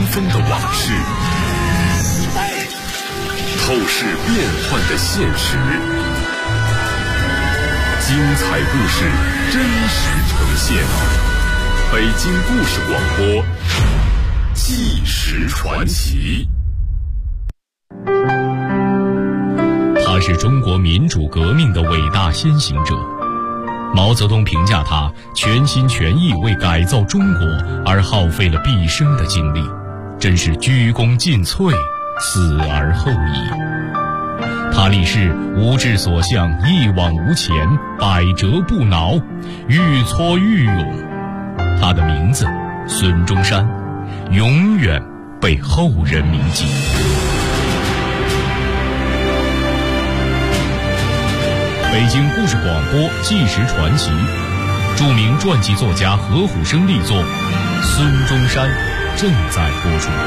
纷的往事，透视变幻的现实，精彩故事真实呈现。北京故事广播，纪实传奇。 他是中国民主革命的伟大先行者。毛泽东评价他全心全意为改造中国而耗费了毕生的精力，真是鞠躬尽瘁，死而后已。他立誓无志所向，一往无前，百折不挠，愈挫愈勇。他的名字孙中山，永远被后人铭记。北京故事广播纪实传奇，著名传记作家何虎生力作《孙中山》正在播出。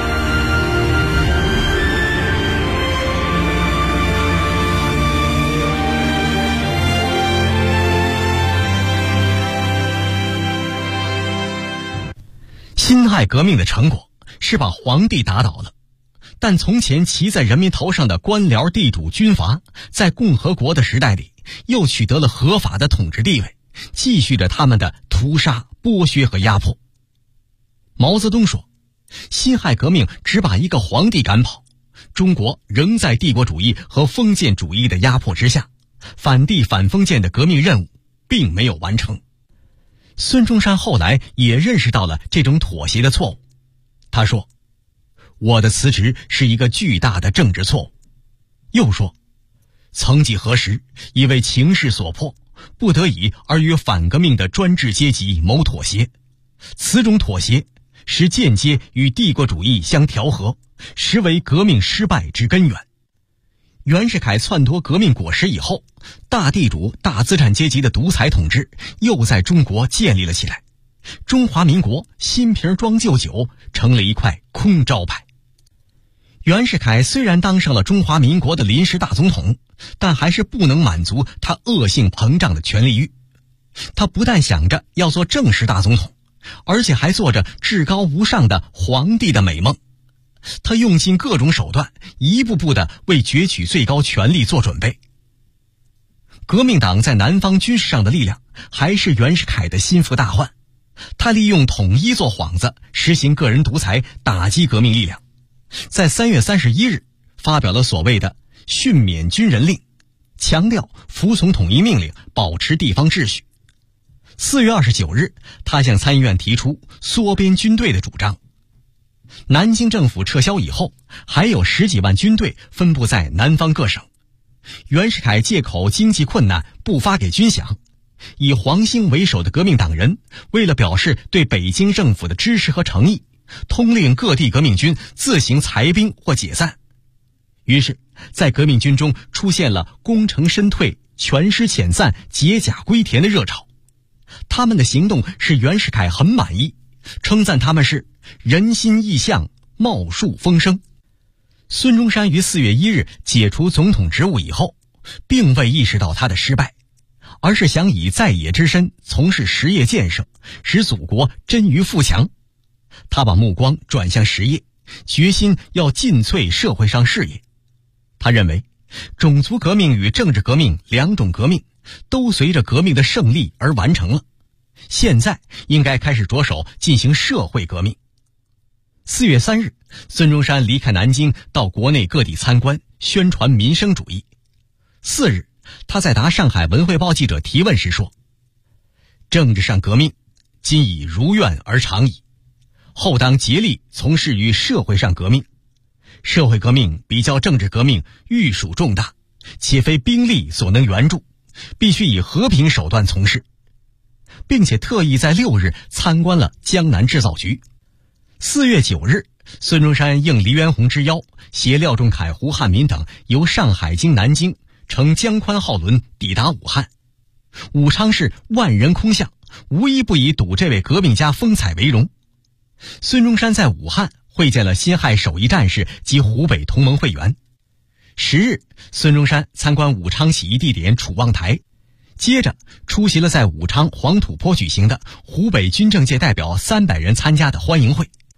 辛亥革命的成果是把皇帝打倒了，但从前骑在人民头上的官僚、地主、军阀，在共和国的时代里又取得了合法的统治地位，继续着他们的屠杀、剥削和压迫。毛泽东说，辛亥革命只把一个皇帝赶跑，中国仍在帝国主义和封建主义的压迫之下，反帝反封建的革命任务并没有完成。孙中山后来也认识到了这种妥协的错误，他说，我的辞职是一个巨大的政治错误。又说，曾几何时，已为情势所迫，不得已而与反革命的专制阶级谋妥协，此种妥协是间接与帝国主义相调和，实为革命失败之根源。袁世凯篡夺革命果实以后，大地主、大资产阶级的独裁统治又在中国建立了起来，中华民国新瓶装旧酒，成了一块空招牌。袁世凯虽然当上了中华民国的临时大总统，但还是不能满足他恶性膨胀的权力欲。他不但想着要做正式大总统，而且还做着至高无上的皇帝的美梦。他用尽各种手段，一步步地为攫取最高权力做准备。革命党在南方军事上的力量还是袁世凯的心腹大患，他利用统一做幌子，实行个人独裁，打击革命力量。在3月31日发表了所谓的训勉军人令，强调服从统一命令，保持地方秩序。4月29日，他向参议院提出缩编军队的主张。南京政府撤销以后，还有10几万军队分布在南方各省。袁世凯借口经济困难不发给军饷，以黄兴为首的革命党人为了表示对北京政府的支持和诚意，通令各地革命军自行裁兵或解散。于是在革命军中出现了功成身退、全师遣散、解甲归田的热潮。他们的行动使袁世凯很满意，称赞他们是人心意向、茂树风声。孙中山于4月1日解除总统职务以后，并未意识到他的失败，而是想以在野之身从事实业建设，使祖国臻于富强。他把目光转向实业，决心要尽瘁社会上事业。他认为，种族革命与政治革命两种革命都随着革命的胜利而完成了，现在应该开始着手进行社会革命。4月3日，孙中山离开南京，到国内各地参观，宣传民生主义。4日，他在答上海文汇报记者提问时说，政治上革命今已如愿而长矣，后当竭力从事于社会上革命。社会革命比较政治革命愈属重大，且非兵力所能援助，必须以和平手段从事，并且特意在6日参观了江南制造局。4月9日，孙中山应黎元洪之邀，携廖仲恺、胡汉民等由上海经南京乘江宽号轮抵达武汉。武昌市万人空巷，无一不以睹这位革命家风采为荣。孙中山在武汉会见了辛亥首义战士及湖北同盟会员。10日，孙中山参观武昌起义地点楚望台，接着出席了在武昌黄土坡举行的湖北军政界代表300人参加的欢迎会。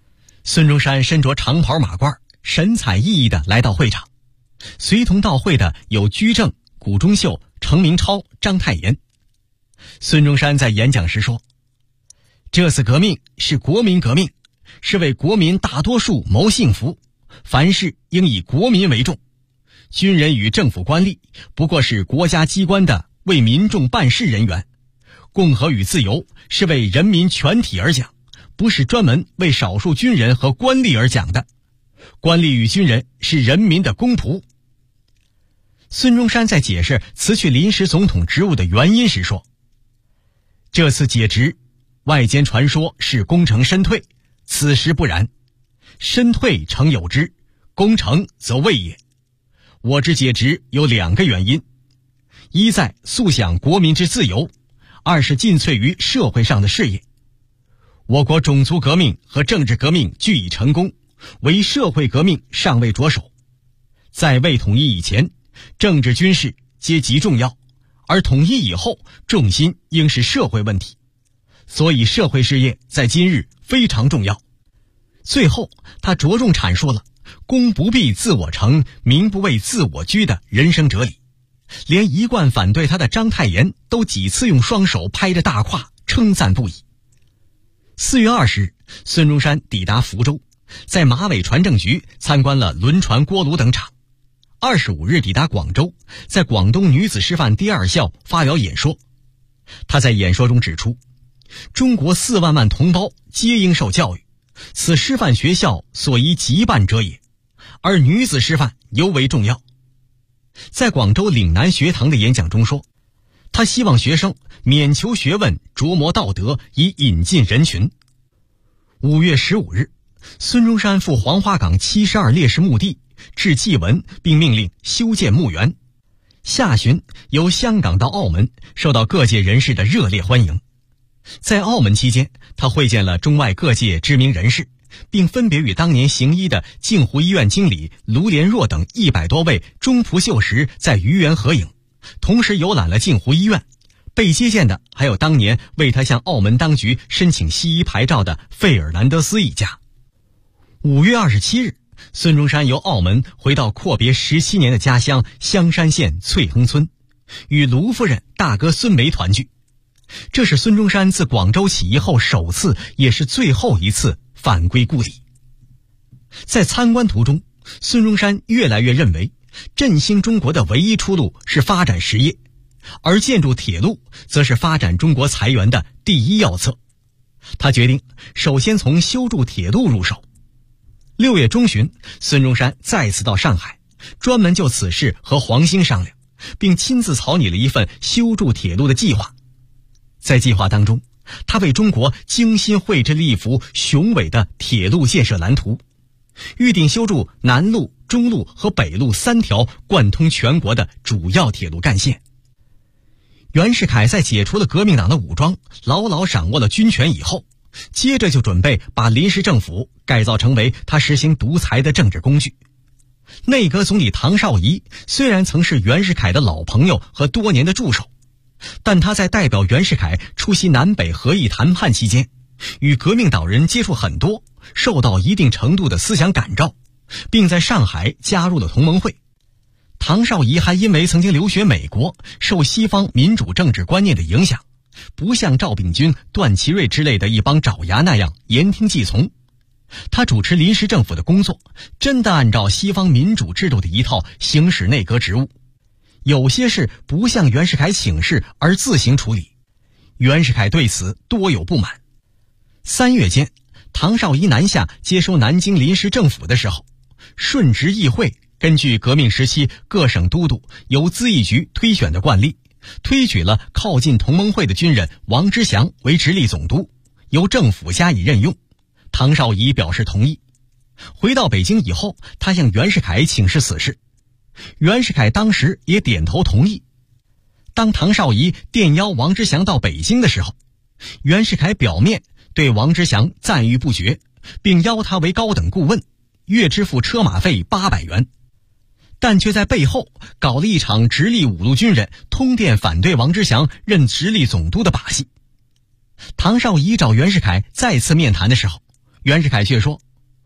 孙中山身着长袍马褂，神采奕奕地来到会场。随同到会的有居正、谷中秀、程明超、章太炎。孙中山在演讲时说，这次革命是国民革命，是为国民大多数谋幸福，凡事应以国民为重。军人与政府官吏不过是国家机关的为民众办事人员，共和与自由是为人民全体而讲，不是专门为少数军人和官吏而讲的。官吏与军人是人民的公仆。孙中山在解释辞去临时总统职务的原因时说，这次解职，外间传说是功成身退，此时不然，身退诚有之，功成则未也。我之解职有2个原因，一在速享国民之自由，二是尽瘁于社会上的事业。我国种族革命和政治革命俱已成功，唯社会革命尚未着手。在未统一以前，政治军事皆极重要，而统一以后，重心应是社会问题，所以社会事业在今日非常重要。最后他着重阐述了公不必自我成，民不为自我居的人生哲理，连一贯反对他的章太炎都几次用双手拍着大胯称赞不已。4月20日，孙中山抵达福州，在马尾船政局参观了轮船、锅炉等厂。25日抵达广州，在广东女子师范第2校发表演说。他在演说中指出，中国4万万同胞皆应受教育，此师范学校所宜急办者也，而女子师范尤为重要。在广州岭南学堂的演讲中说，他希望学生免求学问，琢磨道德，以引进人群。5月15日，孙中山赴黄花岗72烈士墓地致祭文，并命令修建墓园。下旬由香港到澳门，受到各界人士的热烈欢迎。在澳门期间，他会见了中外各界知名人士，并分别与当年行医的镜湖医院经理卢连若等100多位中仆秀时在愚园合影，同时游览了镜湖医院。被接见的还有当年为他向澳门当局申请西医牌照的费尔南德斯一家。5月27日，孙中山由澳门回到阔别17年的家乡香山县翠亨村，与卢夫人、大哥孙梅团聚。这是孙中山自广州起义后首次，也是最后一次返归故里。在参观途中，孙中山越来越认为，振兴中国的唯一出路是发展实业，而建筑铁路则是发展中国财源的第一要策。他决定首先从修筑铁路入手。6月中旬，孙中山再次到上海，专门就此事和黄兴商量，并亲自草拟了一份修筑铁路的计划。在计划当中，他为中国精心绘制了一幅雄伟的铁路建设蓝图，预定修筑南路、中路和北路3条贯通全国的主要铁路干线。袁世凯在解除了革命党的武装，牢牢掌握了军权以后，接着就准备把临时政府改造成为他实行独裁的政治工具。内阁总理唐绍仪虽然曾是袁世凯的老朋友和多年的助手，但他在代表袁世凯出席南北合议谈判期间，与革命党人接触很多，受到一定程度的思想感召，并在上海加入了同盟会。唐绍仪还因为曾经留学美国，受西方民主政治观念的影响，不像赵秉钧、段祺瑞之类的一帮爪牙那样言听计从。他主持临时政府的工作，真的按照西方民主制度的一套行使内阁职务，有些事不向袁世凯请示而自行处理，袁世凯对此多有不满。3月间，唐绍仪南下接收南京临时政府的时候，顺直议会根据革命时期各省都督由咨议局推选的惯例，推举了靠近同盟会的军人王之祥为直隶总督，由政府加以任用。唐绍仪表示同意。回到北京以后，他向袁世凯请示此事，袁世凯当时也点头同意。当唐绍仪电邀王之祥到北京的时候，袁世凯表面对王之祥赞誉不绝，并邀他为高等顾问，月支付车马费800元，但却在背后搞了一场直隶五路军人通电反对王之祥任直隶总督的把戏。唐绍仪找袁世凯再次面谈的时候，袁世凯却说，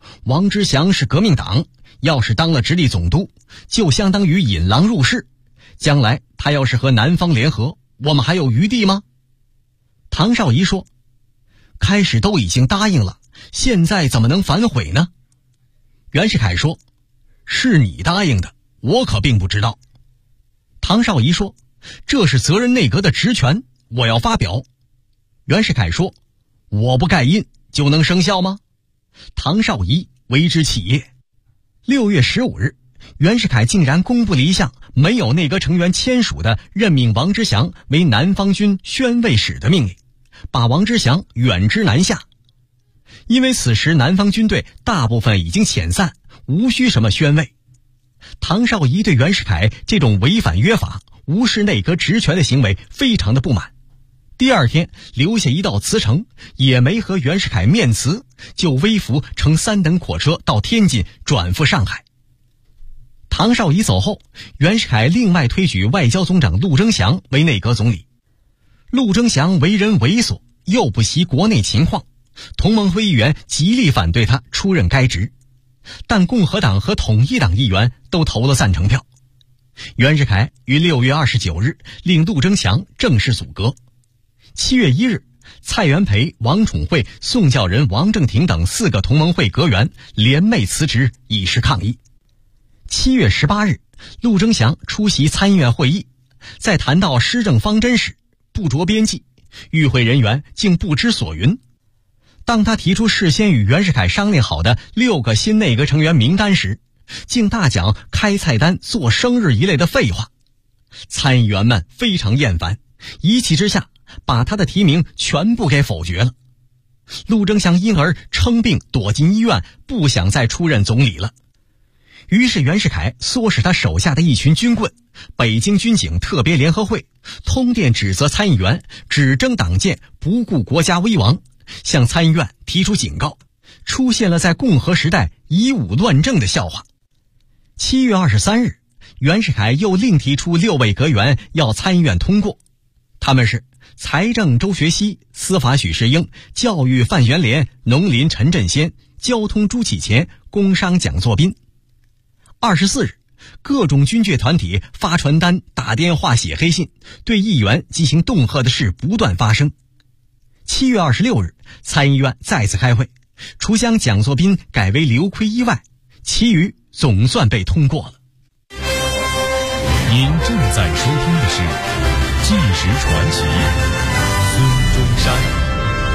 王之祥是革命党，要是当了直隶总督，就相当于引狼入室，将来他要是和南方联合，我们还有余地吗？唐绍仪说，开始都已经答应了，现在怎么能反悔呢？袁世凯说，是你答应的，我可并不知道。唐绍仪说，这是责任内阁的职权，我要发表。袁世凯说，我不盖印就能生效吗？唐绍仪为之气焰。6月15日，袁世凯竟然公布了一项没有内阁成员签署的任命王之祥为南方军宣慰使的命令，把王之祥远支南下。因为此时南方军队大部分已经遣散，无需什么宣慰。唐绍仪对袁世凯这种违反约法、无视内阁职权的行为非常的不满。第二天留下一道辞呈，也没和袁世凯面辞，就微服乘3等火车到天津转赴上海。唐绍仪走后，袁世凯另外推举外交总长陆征祥为内阁总理。陆征祥为人猥琐，又不习国内情况，同盟会议员极力反对他出任该职，但共和党和统一党议员都投了赞成票。袁世凯于6月29日令陆征祥正式组阁。7月1日，蔡元培、王宠惠、宋教仁、王正廷等4个同盟会阁员联袂辞职，以示抗议。7月18日，陆征祥出席参议院会议，在谈到施政方针时不着边际，与会人员竟不知所云。当他提出事先与袁世凯商量好的6个新内阁成员名单时，竟大讲开菜单、做生日一类的废话。参议员们非常厌烦，一气之下把他的提名全部给否决了。陆征祥因而称病躲进医院，不想再出任总理了。于是袁世凯唆使他手下的一群军棍，北京军警特别联合会，通电指责参议员只争党建，不顾国家危亡，向参议院提出警告，出现了在共和时代以武乱政的笑话。7月23日，袁世凯又另提出6位阁员要参议院通过，他们是财政周学熙、司法许世英、教育范元濂、农林陈振先、交通朱启潜、工商蒋作斌。24日，各种军界团体发传单、打电话、写黑信，对议员进行恫吓的事不断发生。7月26日，参议院再次开会，除将蒋作斌改为刘奎一外，其余总算被通过了。 您正在收听的是《纪实传奇》，孙中山。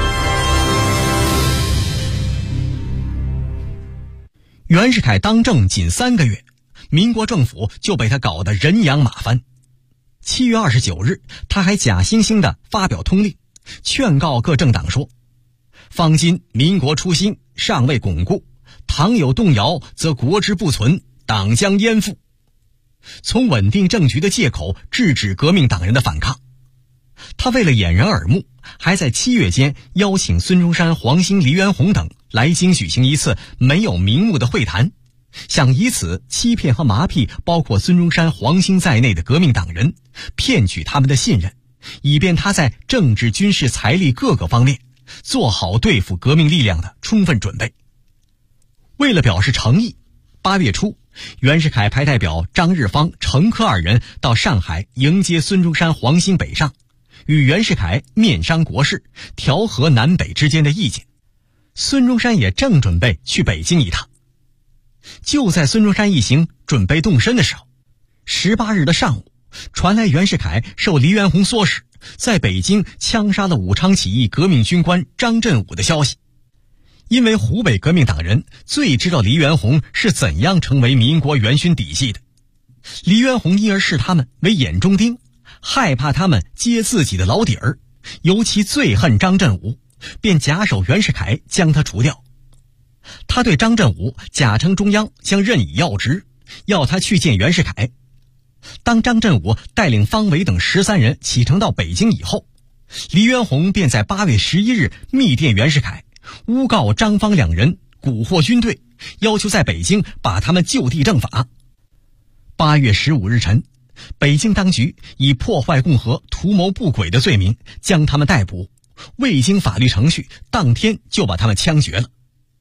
袁世凯当政仅3个月，民国政府就被他搞得人仰马翻。7月29日，他还假惺惺地发表通令，劝告各政党说：方今民国初兴，尚未巩固，倘有动摇，则国之不存，党将淹覆。从稳定政局的借口制止革命党人的反抗。他为了掩人耳目，还在7月间邀请孙中山、黄兴、黎元洪等来京举行一次没有名目的会谈，想以此欺骗和麻痹包括孙中山、黄兴在内的革命党人，骗取他们的信任，以便他在政治、军事、财力各个方面做好对付革命力量的充分准备。为了表示诚意，8月初，袁世凯派代表张日芳、程克2人到上海迎接孙中山、黄兴北上，与袁世凯面商国事，调和南北之间的意见。孙中山也正准备去北京一趟。就在孙中山一行准备动身的时候，18日的上午，传来袁世凯受黎元洪唆使，在北京枪杀了武昌起义革命军官张振武的消息。因为湖北革命党人最知道黎元洪是怎样成为民国元勋底细的，黎元洪因而视他们为眼中钉，害怕他们揭自己的老底儿，尤其最恨张振武，便假手袁世凯将他除掉。他对张振武假称中央将任以要职，要他去见袁世凯。当张振武带领方伟等13人启程到北京以后，黎元洪便在8月11日密电袁世凯，诬告张方2人蛊惑军队，要求在北京把他们就地正法。8月15日晨，北京当局以破坏共和、图谋不轨的罪名将他们逮捕，未经法律程序，当天就把他们枪决了。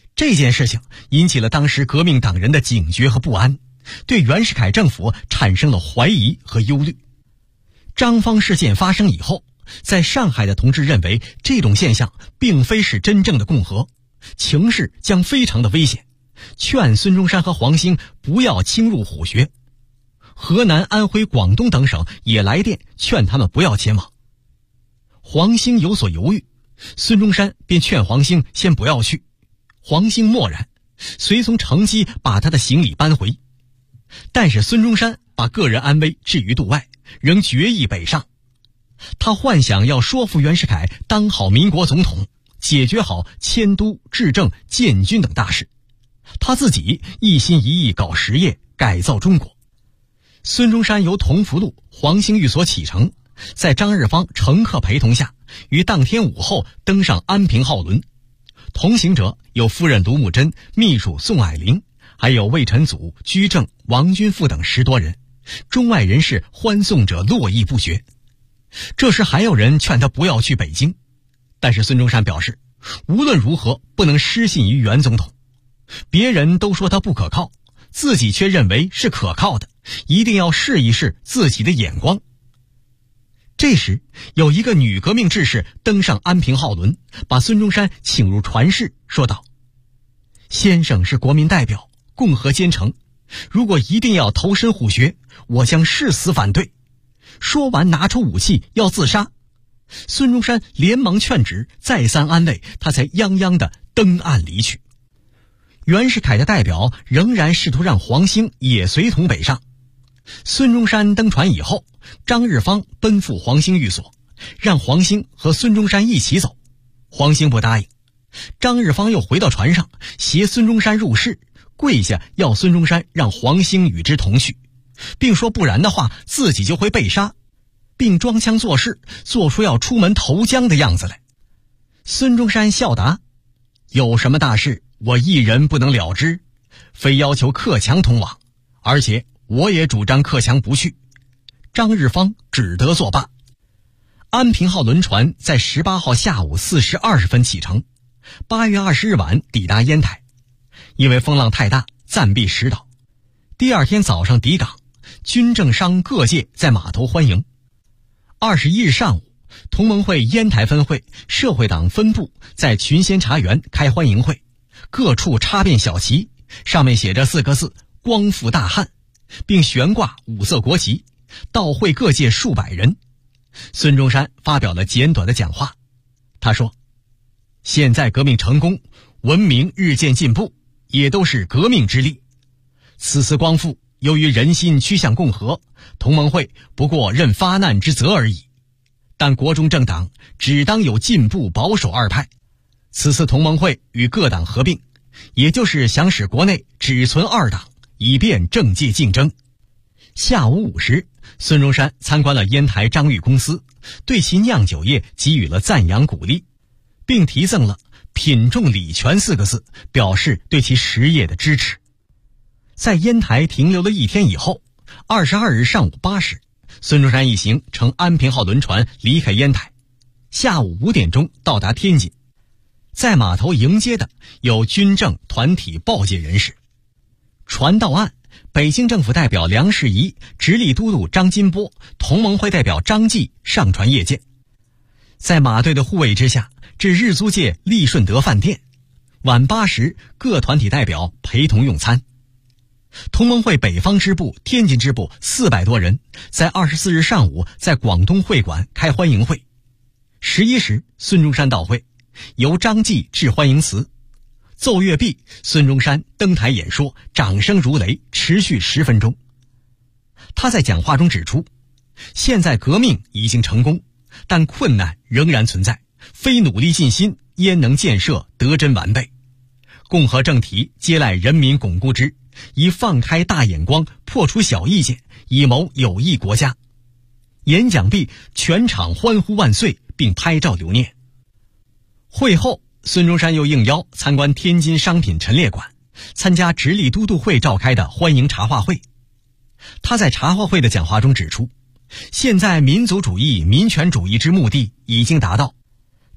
这件事情引起了当时革命党人的警觉和不安，对袁世凯政府产生了怀疑和忧虑。张方事件发生以后，在上海的同志认为这种现象并非是真正的共和，情势将非常的危险，劝孙中山和黄兴不要侵入虎穴。河南、安徽、广东等省也来电劝他们不要前往。黄兴有所犹豫，孙中山便劝黄兴先不要去。黄兴默然，随从乘机把他的行李搬回。但是孙中山把个人安危置于度外，仍决意北上。他幻想要说服袁世凯当好民国总统，解决好迁都、治政、建军等大事，他自己一心一意搞实业，改造中国。孙中山由同福路黄兴寓所启程，在张日芳乘客陪同下，于当天午后登上安平号轮。同行者有夫人卢慕贞、秘书宋霭龄，还有魏晨祖、居正、王君富等10多人，中外人士欢送者络绎不绝。这时还有人劝他不要去北京，但是孙中山表示，无论如何不能失信于袁总统。别人都说他不可靠，自己却认为是可靠的，一定要试一试自己的眼光。这时有一个女革命志士登上安平号轮，把孙中山请入船室，说道：先生是国民代表，共和奸臣，如果一定要投身虎穴，我将誓死反对。说完拿出武器要自杀。孙中山连忙劝止，再三安慰，他才泱泱地登岸离去。袁世凯的代表仍然试图让黄兴也随同北上。孙中山登船以后，张日芳奔赴黄兴寓所，让黄兴和孙中山一起走。黄兴不答应，张日芳又回到船上，携孙中山入室，跪下要孙中山让黄兴与之同去，并说不然的话自己就会被杀，并装腔作势，做出要出门投江的样子来。孙中山笑答：有什么大事我一人不能了之，非要求克强同往，而且我也主张克强不去。张日芳只得作罢。安平号轮船在18号下午4时20分启程，8月20日晚抵达烟台。因为风浪太大，暂避石岛。第二天早上抵港，军政商各界在码头欢迎。21日上午，同盟会烟台分会、社会党分部在群仙茶园开欢迎会，各处插遍小旗，上面写着4个字：光复大汉，并悬挂5色国旗，到会各界数百人。孙中山发表了简短的讲话，他说：现在革命成功，文明日渐进步，也都是革命之力。此次光复，由于人心趋向共和，同盟会不过任发难之责而已。但国中政党只当有进步保守2派，此次同盟会与各党合并，也就是想使国内只存2党，以便政界竞争。下午5时，孙中山参观了烟台张裕公司，对其酿酒业给予了赞扬鼓励，并题赠了品重礼全4个字，表示对其实业的支持。在烟台停留了1天以后，22日上午8时，孙中山一行乘安平号轮船离开烟台，下午5点钟到达天津。在码头迎接的有军政团体报界人士。船到岸，北京政府代表梁士仪、直隶都督张金波、同盟会代表张继上船谒见。在马队的护卫之下，至日租界利顺德饭店。晚8时，各团体代表陪同用餐。同盟会北方支部、天津支部400多人，在24日上午在广东会馆开欢迎会。11时，孙中山到会，由张继致欢迎词。奏乐毕，孙中山登台演说，掌声如雷，持续10分钟。他在讲话中指出，现在革命已经成功，但困难仍然存在，非努力尽心，焉能建设得真完备？共和政体皆赖人民巩固之，宜放开大眼光，破除小意见，以谋有益国家。演讲毕，全场欢呼万岁，并拍照留念。会后，孙中山又应邀参观天津商品陈列馆，参加直隶都督会召开的欢迎茶话会。他在茶话会的讲话中指出，现在民族主义、民权主义之目的已经达到，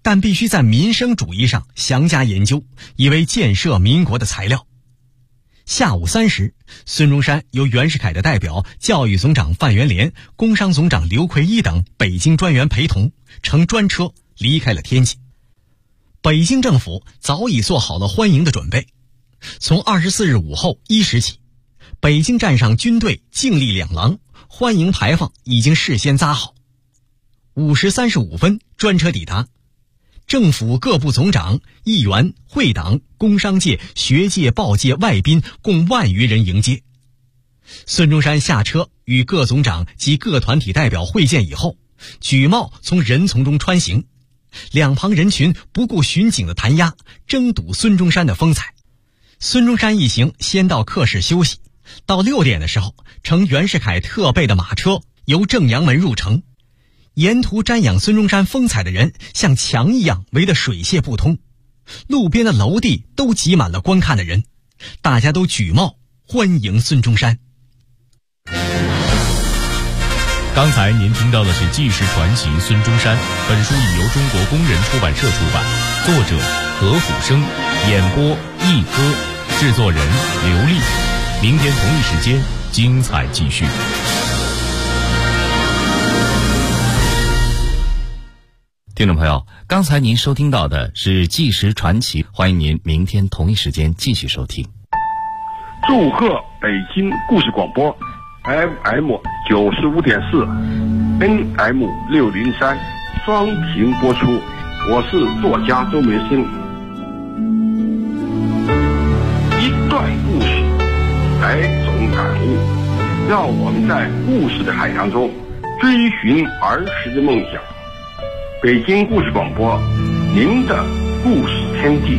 但必须在民生主义上详加研究，以为建设民国的材料。下午3时，孙中山由袁世凯的代表教育总长范元濂、工商总长刘奎一等北京专员陪同，乘专车离开了天津。北京政府早已做好了欢迎的准备。从24日午后1时起，北京站上军队静立两廊，欢迎牌坊已经事先扎好。5时35分，专车抵达。政府各部总长、议员、会党、工商界、学界、报界、外宾共万余人迎接。孙中山下车与各总长及各团体代表会见以后，举帽从人丛中穿行，两旁人群不顾巡警的弹压，争睹孙中山的风采。孙中山一行先到客室休息，到6点的时候，乘袁世凯特备的马车由正阳门入城。沿途瞻仰孙中山风采的人像墙一样围得水泄不通，路边的楼地都挤满了观看的人，大家都举帽欢迎孙中山。 刚才您听到的是纪实传奇孙中山，本书已由中国工人出版社出版，作者何虎生，演播一哥，制作人刘丽。明天同一时间精彩继续。 听众朋友，刚才您收听到的是纪实传奇，欢迎您明天同一时间继续收听。 祝贺北京故事广播 FM 95.4 NM 603双频播出，我是作家周梅生。一段故事，100种感悟，让我们在故事的海洋中追寻儿时的梦想。北京故事广播，您的故事天地。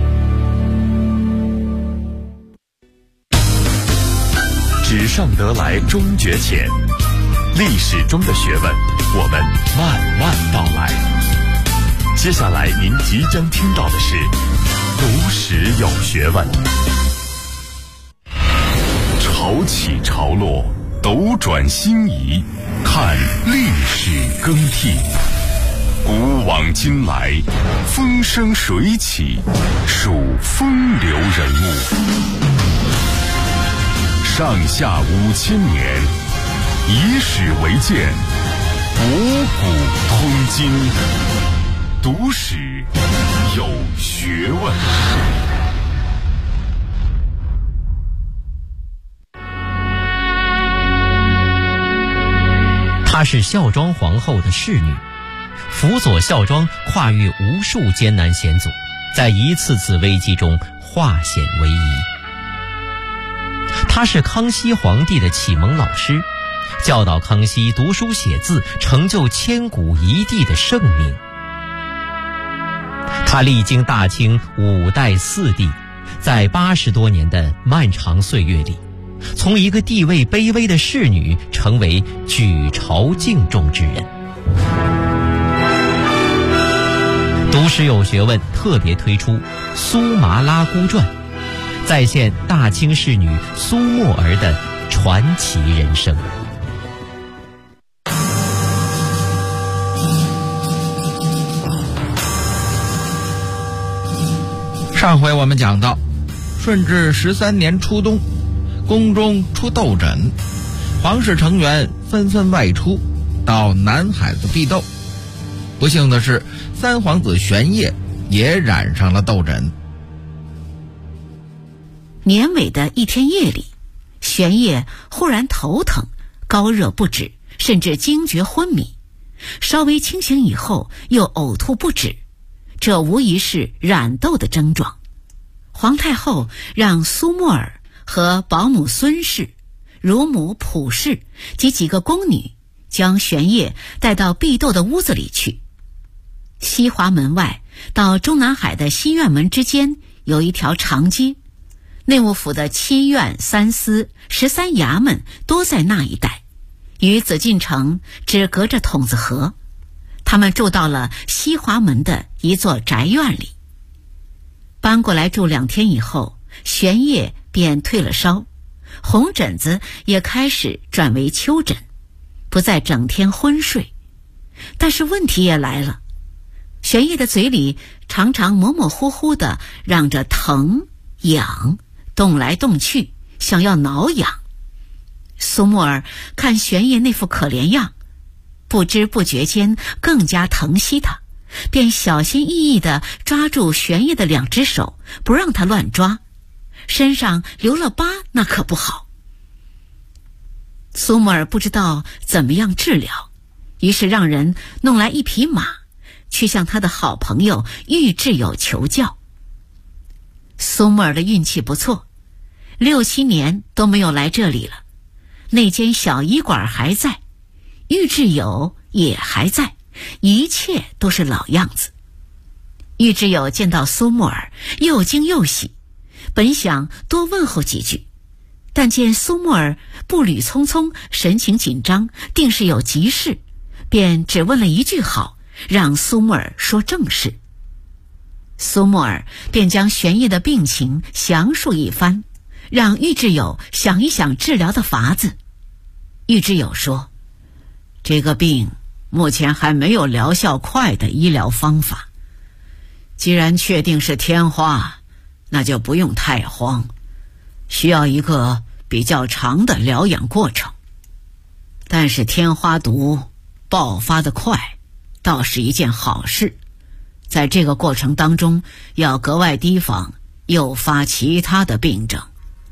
纸上得来终觉浅，历史中的学问，我们慢慢道来。接下来您即将听到的是读史有学问。潮起潮落，斗转星移，看历史更替。古往今来，风生水起，数风流人物。上下5000年，以史为鉴，博古通今。读史有学问。 她是孝庄皇后的侍女，辅佐孝庄跨越无数艰难险阻，在一次次危机中化险为夷。他是康熙皇帝的启蒙老师，教导康熙读书写字，成就千古一帝的盛名。他历经大清5代4帝，在80多年的漫长岁月里，从一个地位卑微的侍女成为举朝敬重之人。读史有学问特别推出《苏麻拉姑传》，再现大清侍女苏沫儿的传奇人生。 上回我们讲到，顺治13年初冬，宫中出斗疹，皇室成员纷纷外出到南海子避斗。不幸的是，三皇子玄烨也染上了斗疹。 年尾的一天夜里，玄烨忽然头疼，高热不止，甚至惊厥昏迷。稍微清醒以后，又呕吐不止，这无疑是染痘的症状。皇太后让苏沫儿和保姆孙氏、乳母普氏及几个宫女将玄烨带到避斗的屋子里去。西华门外到中南海的西院门之间有一条长街，内务府的7院3司13衙门多在那一带，与紫禁城只隔着筒子河。他们住到了西华门的一座宅院里。搬过来住2天以后，玄烨便退了烧，红疹子也开始转为丘疹，不再整天昏睡。但是问题也来了， 玄烨的嘴里常常模模糊糊地嚷着疼、痒，动来动去，想要挠痒。苏沫儿看玄烨那副可怜样，不知不觉间更加疼惜他，便小心翼翼地抓住玄烨的2只手，不让他乱抓，身上留了疤那可不好。苏沫儿不知道怎么样治疗，于是让人弄来一匹马，去向他的好朋友玉质友求教。苏沫儿的运气不错，6、7年都没有来这里了。那间小医馆还在，玉质友也还在，一切都是老样子。玉质友见到苏沫儿，又惊又喜，本想多问候几句，但见苏沫儿步履匆匆，神情紧张，定是有急事，便只问了一句好，让苏沫儿说正事。苏沫儿便将玄烨的病情详述一番，让玉质友想一想治疗的法子。玉质友说，这个病目前还没有疗效快的医疗方法，既然确定是天花，那就不用太慌，需要一个比较长的疗养过程。但是天花毒爆发得快，倒是一件好事，在这个过程当中要格外提防诱发其他的病症。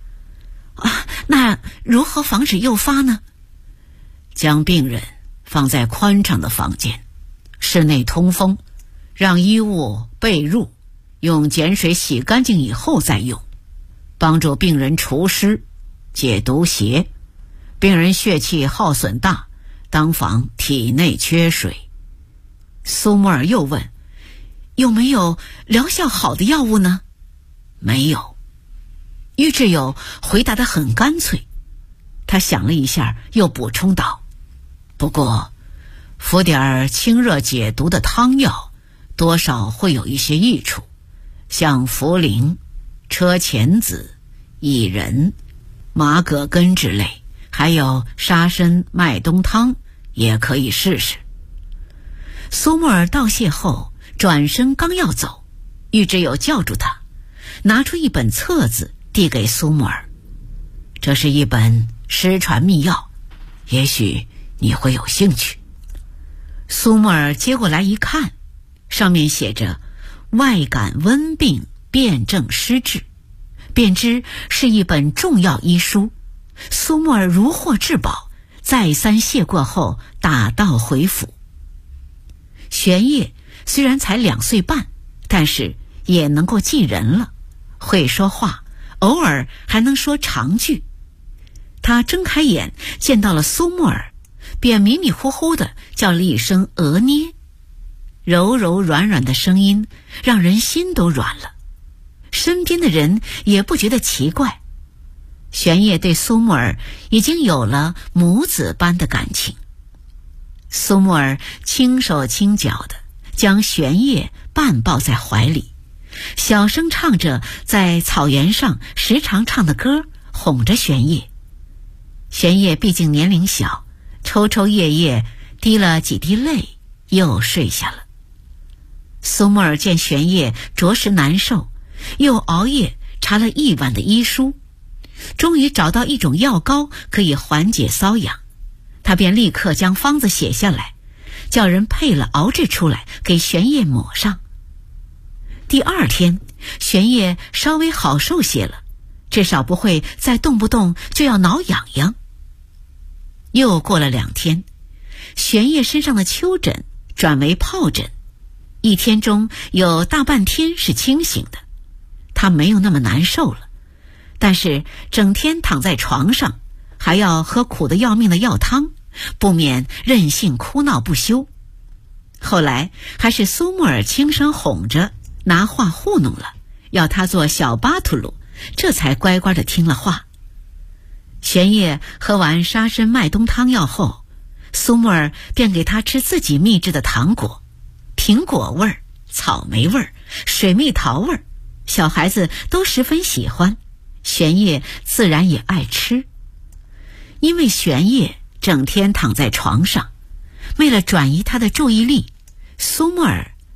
那如何防止诱发呢？将病人放在宽敞的房间，室内通风，让衣物被褥用碱水洗干净以后再用，帮助病人除湿解毒邪。病人血气耗损大，当防体内缺水。苏沫儿又问，有没有疗效好的药物呢？没有。玉质友回答得很干脆，他想了一下，又补充道，不过服点清热解毒的汤药多少会有一些益处，像茯苓、车前子、薏仁、麻葛根之类，还有沙参麦冬汤也可以试试。苏沫儿道谢后转身刚要走，玉质友叫住他，拿出一本册子递给苏沫儿，这是一本失传秘药，也许你会有兴趣。苏沫儿接过来一看，上面写着外感温病辨证施治，便知是一本重要医书。苏沫儿如获至宝，再三谢过后打道回府。玄烨虽然才2岁半，但是也能够记人了，会说话，偶尔还能说长句。他睁开眼见到了苏沫儿，便迷迷糊糊地叫了一声额捏，柔柔软软的声音让人心都软了，身边的人也不觉得奇怪。玄烨对苏沫儿已经有了母子般的感情。苏沫儿轻手轻脚地将玄烨半抱在怀里，小声唱着在草原上时常唱的歌，哄着玄烨。玄烨毕竟年龄小，抽抽噎噎滴了几滴泪，又睡下了。苏沫儿见玄烨着实难受，又熬夜查了1晚的医书，终于找到一种药膏可以缓解瘙痒，他便立刻将方子写下来，叫人配了熬制出来给玄烨抹上。第2天，玄烨稍微好受些了，至少不会再动不动就要挠痒痒。又过了2天，玄烨身上的丘疹转为疱疹，1天中有大半天是清醒的，他没有那么难受了，但是整天躺在床上，还要喝苦得要命的药汤，不免任性哭闹不休。后来还是苏沫儿轻声哄着，拿话糊弄了，要他做小巴图鲁，这才乖乖地听了话。玄烨喝完沙参麦冬汤药后，苏沫儿便给他吃自己秘制的糖果，苹果味儿、草莓味儿、水蜜桃味儿，小孩子都十分喜欢，玄烨自然也爱吃。因为玄烨整天躺在床上，为了转移他的注意力，苏沫儿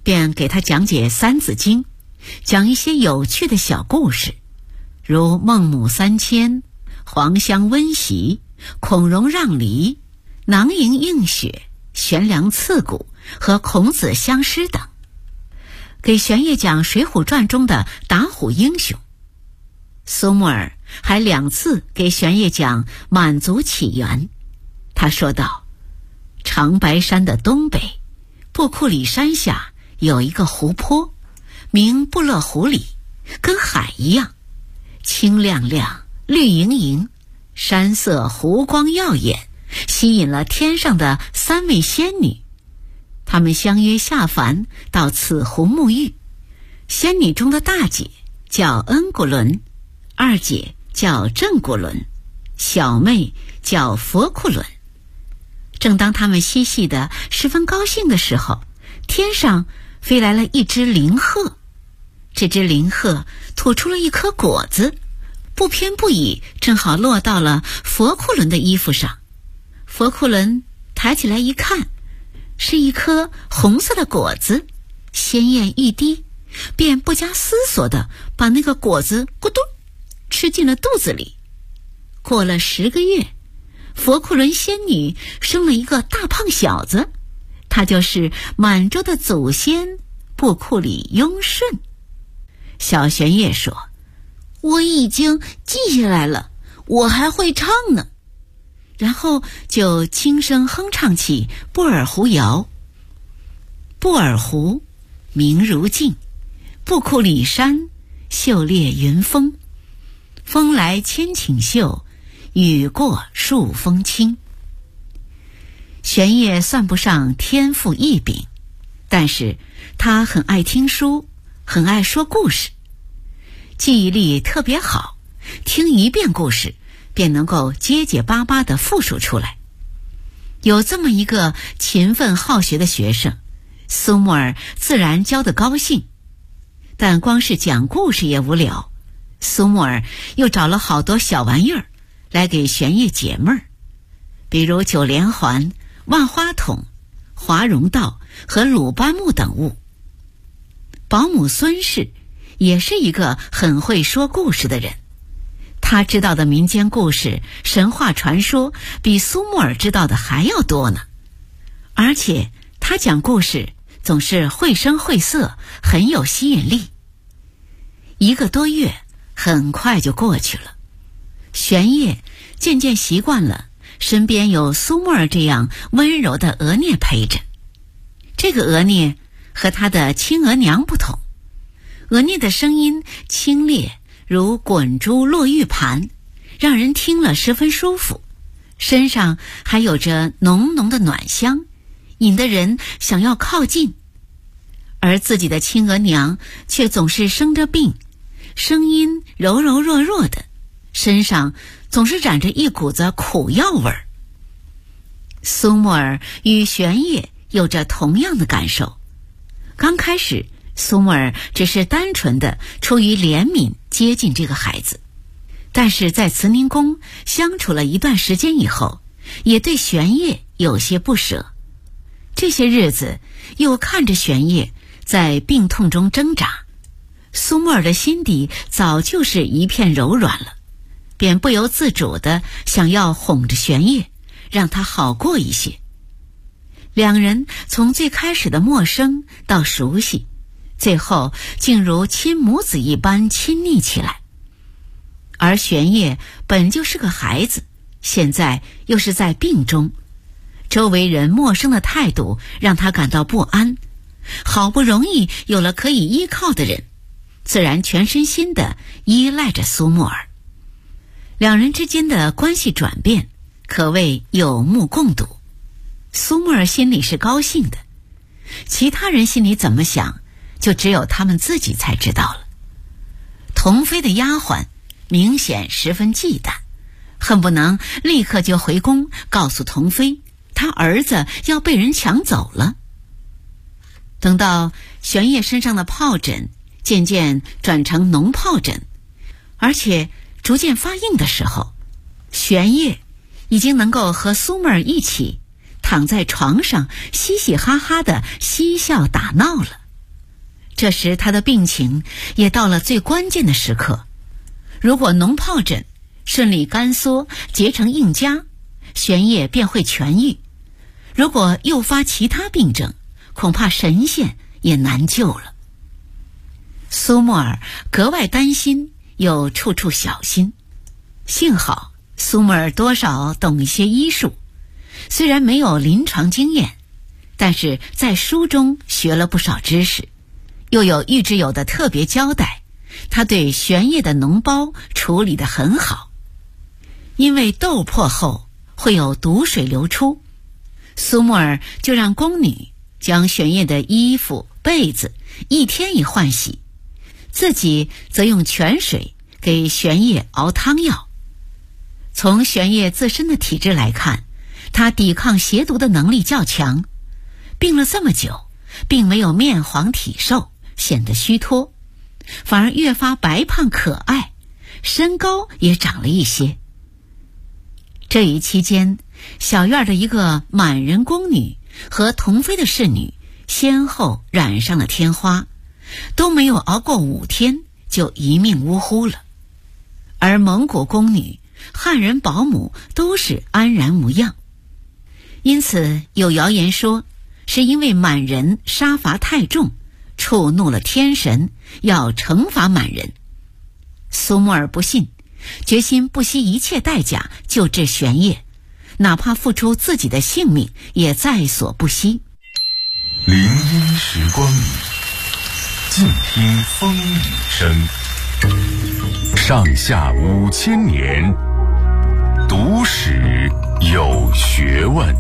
便给他讲解《三字经》，讲一些有趣的小故事，如孟母三迁、黄香温席、孔融让梨、囊萤映雪、悬梁刺股和孔子相师等，给玄烨讲《水浒传》中的打虎英雄。苏沫儿还2次给玄烨讲满族起源。他说道，长白山的东北，布库里山下有一个湖泊，名布勒湖里，跟海一样，清亮亮，绿莹莹，山色湖光耀眼，吸引了天上的3位仙女。她们相约下凡到此湖沐浴。仙女中的大姐叫恩古伦，二姐叫正古伦，小妹叫佛库伦。正当他们嬉戏的十分高兴的时候，天上飞来了一只灵鹤。这只灵鹤吐出了一颗果子，不偏不倚，正好落到了佛库伦的衣服上。佛库伦抬起来一看，是一颗红色的果子，鲜艳欲滴，便不加思索地把那个果子咕咚吃进了肚子里。过了10个月，佛库伦仙女生了一个大胖小子，他就是满洲的祖先布库里雍顺。小玄烨说，我已经记下来了，我还会唱呢。然后就轻声哼唱起布尔湖谣。布尔湖明如镜，布库里山秀列云峰，风来千顷秀，雨过数峰青。玄烨算不上天赋异禀，但是他很爱听书，很爱说故事，记忆力特别好，听一遍故事便能够结结巴巴地复述出来。有这么一个勤奋好学的学生，苏沫儿自然教得高兴。但光是讲故事也无聊，苏沫儿又找了好多小玩意儿来给玄烨解闷儿，比如9连环、万花筒、华容道和鲁班木等物。保姆孙氏也是一个很会说故事的人，他知道的民间故事、神话传说比苏沫儿知道的还要多呢。而且他讲故事总是绘声绘色，很有吸引力。1个多月很快就过去了，玄烨渐渐习惯了身边有苏沫儿这样温柔的额阇陪着。这个额阇和他的亲额娘不同，额阇的声音清冽如滚珠落玉盘，让人听了十分舒服，身上还有着浓浓的暖香，引得人想要靠近。而自己的亲额娘却总是生着病，声音柔柔弱弱的，身上总是染着一股子苦药味儿。苏沫儿与玄烨有着同样的感受。刚开始，苏沫儿只是单纯的出于怜悯接近这个孩子，但是在慈宁宫相处了一段时间以后，也对玄烨有些不舍。这些日子又看着玄烨在病痛中挣扎，苏沫儿的心底早就是一片柔软了，便不由自主地想要哄着玄烨，让他好过一些。两人从最开始的陌生到熟悉，最后竟如亲母子一般亲昵起来。而玄烨本就是个孩子，现在又是在病中，周围人陌生的态度让他感到不安，好不容易有了可以依靠的人，自然全身心地依赖着苏沫儿。两人之间的关系转变可谓有目共睹。苏沫儿心里是高兴的，其他人心里怎么想，就只有他们自己才知道了。童妃的丫鬟明显十分忌惮，恨不能立刻就回宫告诉童妃，他儿子要被人抢走了。等到玄烨身上的疱疹渐渐转成脓疱疹，而且逐渐发硬的时候，玄烨已经能够和苏沫儿一起躺在床上嘻嘻哈哈的嬉笑打闹了。 这时他的病情也到了最关键的时刻。如果脓疱疹顺利干缩结成硬痂，玄烨便会痊愈；如果诱发其他病症，恐怕神仙也难救了。苏沫儿格外担心，又处处小心。幸好苏沫儿多少懂一些医术，虽然没有临床经验，但是在书中学了不少知识，又有郁之友的特别交代，他对玄烨的脓包处理得很好。因为豆破后会有毒水流出，苏沫儿就让宫女将玄烨的衣服被子一天一换洗，自己则用泉水给玄烨熬汤药。从玄烨自身的体质来看，他抵抗邪毒的能力较强，病了这么久，并没有面黄体瘦，显得虚脱，反而越发白胖可爱，身高也长了一些。这一期间，小院的一个满人宫女和同妃的侍女先后染上了天花，都没有熬过5天就一命呜呼了。而蒙古宫女、汉人保姆都是安然无恙。因此有谣言说，是因为满人杀伐太重，触怒了天神，要惩罚满人。苏沫儿不信，决心不惜一切代价救治玄烨，哪怕付出自己的性命也在所不惜。 林荫时光里，静听风雨声。上下5000年，读史有学问。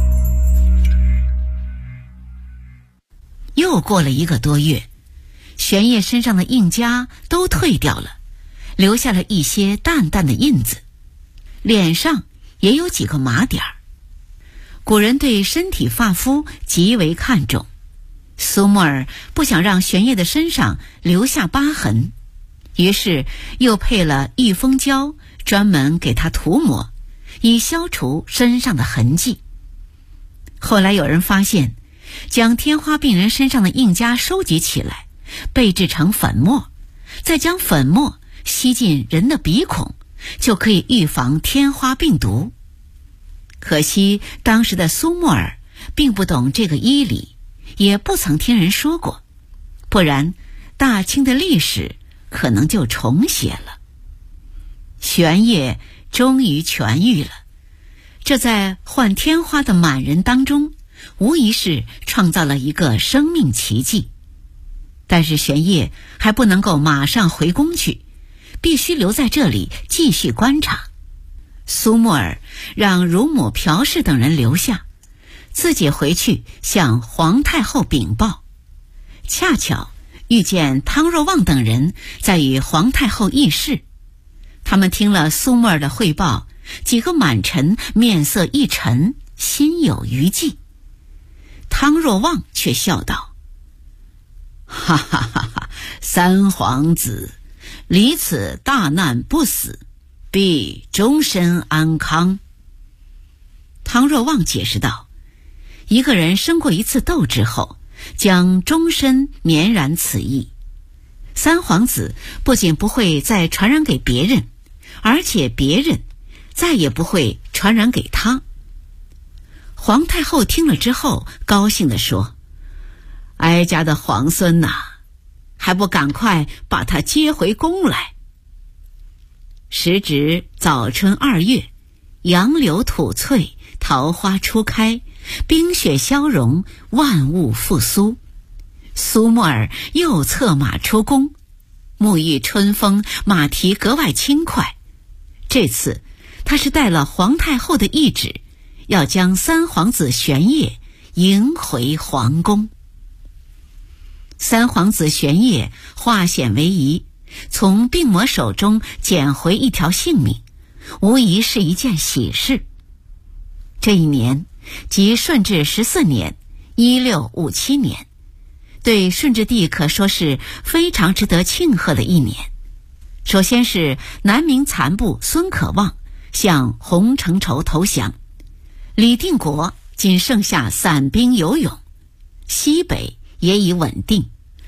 又过了1个多月，玄烨身上的硬痂都退掉了，留下了一些淡淡的印子，脸上也有几个麻点儿。古人对身体发肤极为看重，苏沫儿不想让玄烨的身上留下疤痕，于是又配了玉蜂胶，专门给他涂抹，以消除身上的痕迹。后来有人发现，将天花病人身上的硬痂收集起来，备制成粉末，再将粉末吸进人的鼻孔，就可以预防天花病毒。可惜当时的苏沫儿并不懂这个医理，也不曾听人说过，不然大清的历史可能就重写了。玄烨终于痊愈了，这在患天花的满人当中，无疑是创造了一个生命奇迹。但是玄烨还不能够马上回宫去，必须留在这里继续观察。苏沫儿让乳母朴氏等人留下，自己回去向皇太后禀报。恰巧遇见汤若望等人在与皇太后议事，他们听了苏沫儿的汇报，几个满臣面色一沉，心有余悸。汤若望却笑道：哈哈哈哈，三皇子离此大难不死，必终身安康。汤若望解释道，一个人生过一次痘之后，将终身绵然此意。三皇子不仅不会再传染给别人，而且别人再也不会传染给他。皇太后听了之后高兴地说：哀家的皇孙呐，还不赶快把他接回宫来。时值早春2月，杨柳吐翠，桃花初开，冰雪消融，万物复苏。苏沫儿又策马出宫，沐浴春风，马蹄格外轻快。这次他是带了皇太后的懿旨，要将三皇子玄烨迎回皇宫。三皇子玄烨化险为夷，从病魔手中捡回一条性命，无疑是一件喜事。这一年即顺治14年1657年，对顺治帝可说是非常值得庆贺的一年。首先是南明残部孙可望向洪承畴投降，李定国仅剩下散兵游勇，西北也已稳定，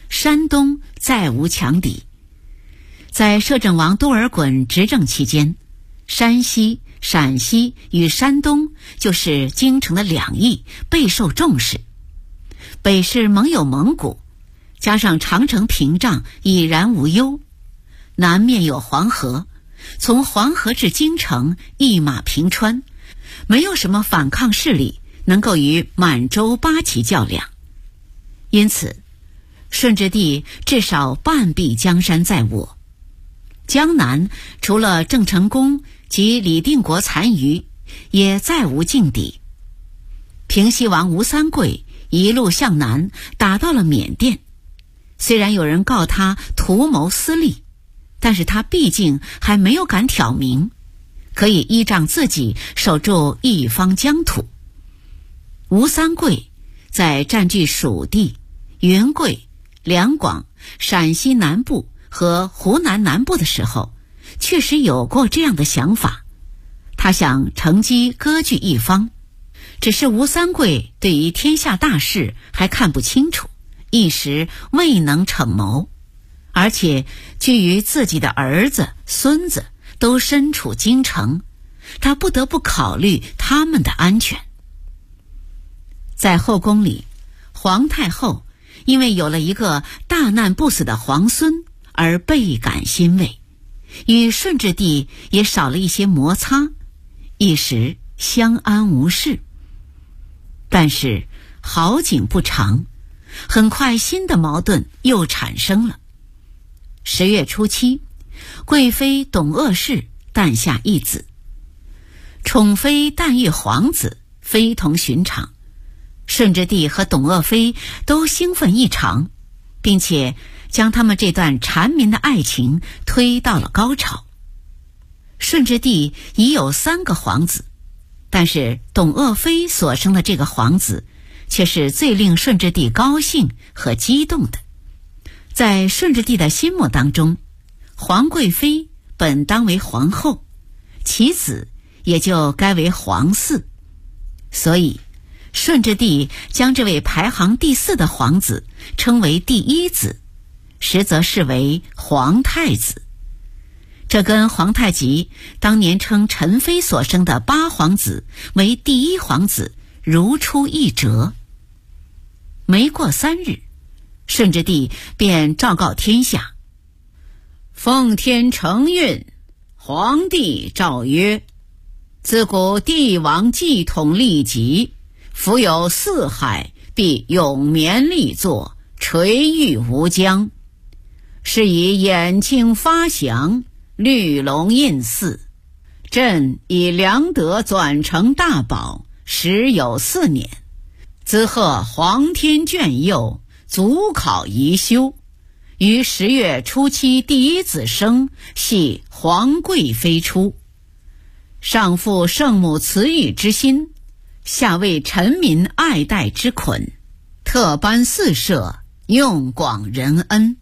山东再无强敌。在摄政王多尔衮执政期间，山西、陕西与山东就是京城的两翼，备受重视。北是盟友蒙古，加上长城屏障已然无忧，南面有黄河，从黄河至京城一马平川，没有什么反抗势力能够与满洲八旗较量。因此顺治帝至少半壁江山在握。江南除了郑成功及李定国残余，也再无劲敌。平西王吴三桂一路向南，打到了缅甸。虽然有人告他图谋私利，但是他毕竟还没有敢挑明，可以依仗自己守住一方疆土。吴三桂在占据蜀地、云贵、两广、陕西南部和湖南南部的时候，确实有过这样的想法，他想乘机割据一方。只是吴三桂对于天下大事还看不清楚，一时未能逞谋，而且基于自己的儿子、孙子都身处京城，他不得不考虑他们的安全。在后宫里，皇太后因为有了一个大难不死的皇孙而倍感欣慰，与顺治帝也少了一些摩擦，一时相安无事。但是好景不长，很快新的矛盾又产生了。10月初7，贵妃董鄂氏诞下一子。宠妃诞育皇子非同寻常，顺治帝和董鄂妃都兴奋异常，并且将他们这段缠绵的爱情推到了高潮。顺治帝已有3个皇子，但是董鄂妃所生的这个皇子却是最令顺治帝高兴和激动的。在顺治帝的心目当中，皇贵妃本当为皇后，其子也就该为皇嗣，所以顺治帝将这位排行第4的皇子称为第1子，实则视为皇太子。这跟皇太极当年称陈妃所生的8皇子为第1皇子如出一辙。没过3日，顺治帝便昭告天下：奉天承运，皇帝诏曰：自古帝王继统立极，夫有四海，必永绵立作，垂育无疆。是以衍庆发祥，绿龙印祀。朕以良德转成大宝，时有4年。兹贺皇天眷佑，祖考宜修。于10月初7第1子生，系皇贵妃出。上负圣母慈育之心，下为臣民爱戴之捆，特颁4赦，用广仁恩。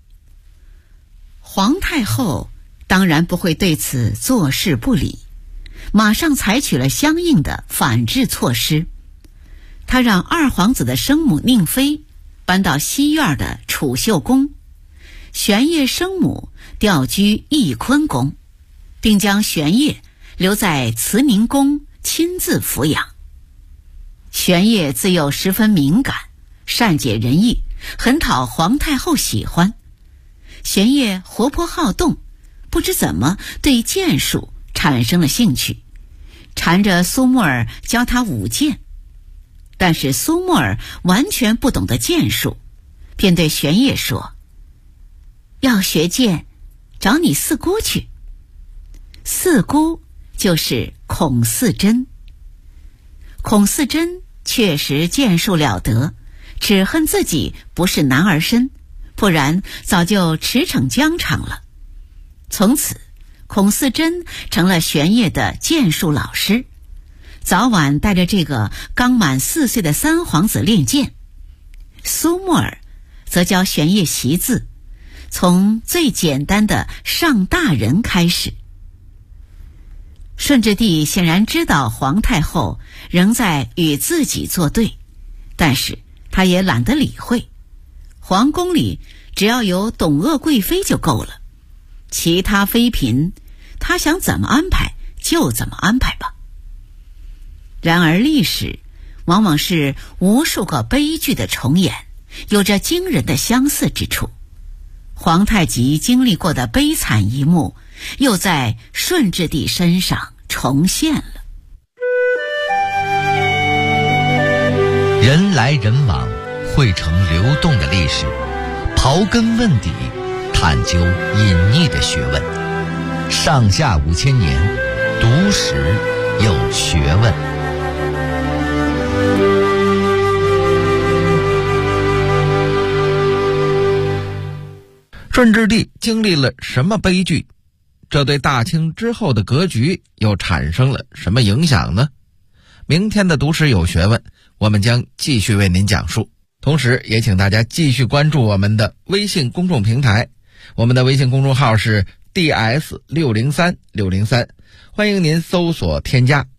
皇太后当然不会对此坐视不理，马上采取了相应的反制措施。她让2皇子的生母宁妃搬到西院的储秀宫，玄烨生母调居翊坤宫，并将玄烨留在慈宁宫亲自抚养。玄烨自幼十分敏感，善解人意，很讨皇太后喜欢。玄烨活泼好动，不知怎么对剑术产生了兴趣，缠着苏木儿教他舞剑。但是苏木儿完全不懂得剑术，便对玄烨说：要学剑，找你四姑去。四姑就是孔四珍。孔四珍确实剑术了得，只恨自己不是男儿身，不然早就驰骋疆场了。从此孔四珍成了玄烨的剑术老师，早晚带着这个刚满4岁的3皇子练剑。苏木儿则教玄烨习字，从最简单的上大人开始。顺治帝显然知道皇太后仍在与自己作对，但是他也懒得理会。 皇宫里只要有董鄂贵妃就够了，其他妃嫔他想怎么安排就怎么安排吧。然而历史往往是无数个悲剧的重演，有着惊人的相似之处。皇太极经历过的悲惨一幕又在顺治帝身上重现了。 人来人往，汇成流动的历史，刨根问底，探究隐匿的学问。上下5000年，读史有学问。 顺治帝经历了什么悲剧？这对大清之后的格局又产生了什么影响呢？明天的读史有学问，我们将继续为您讲述。同时也请大家继续关注我们的微信公众平台，我们的微信公众号是 DS603603，欢迎您搜索添加。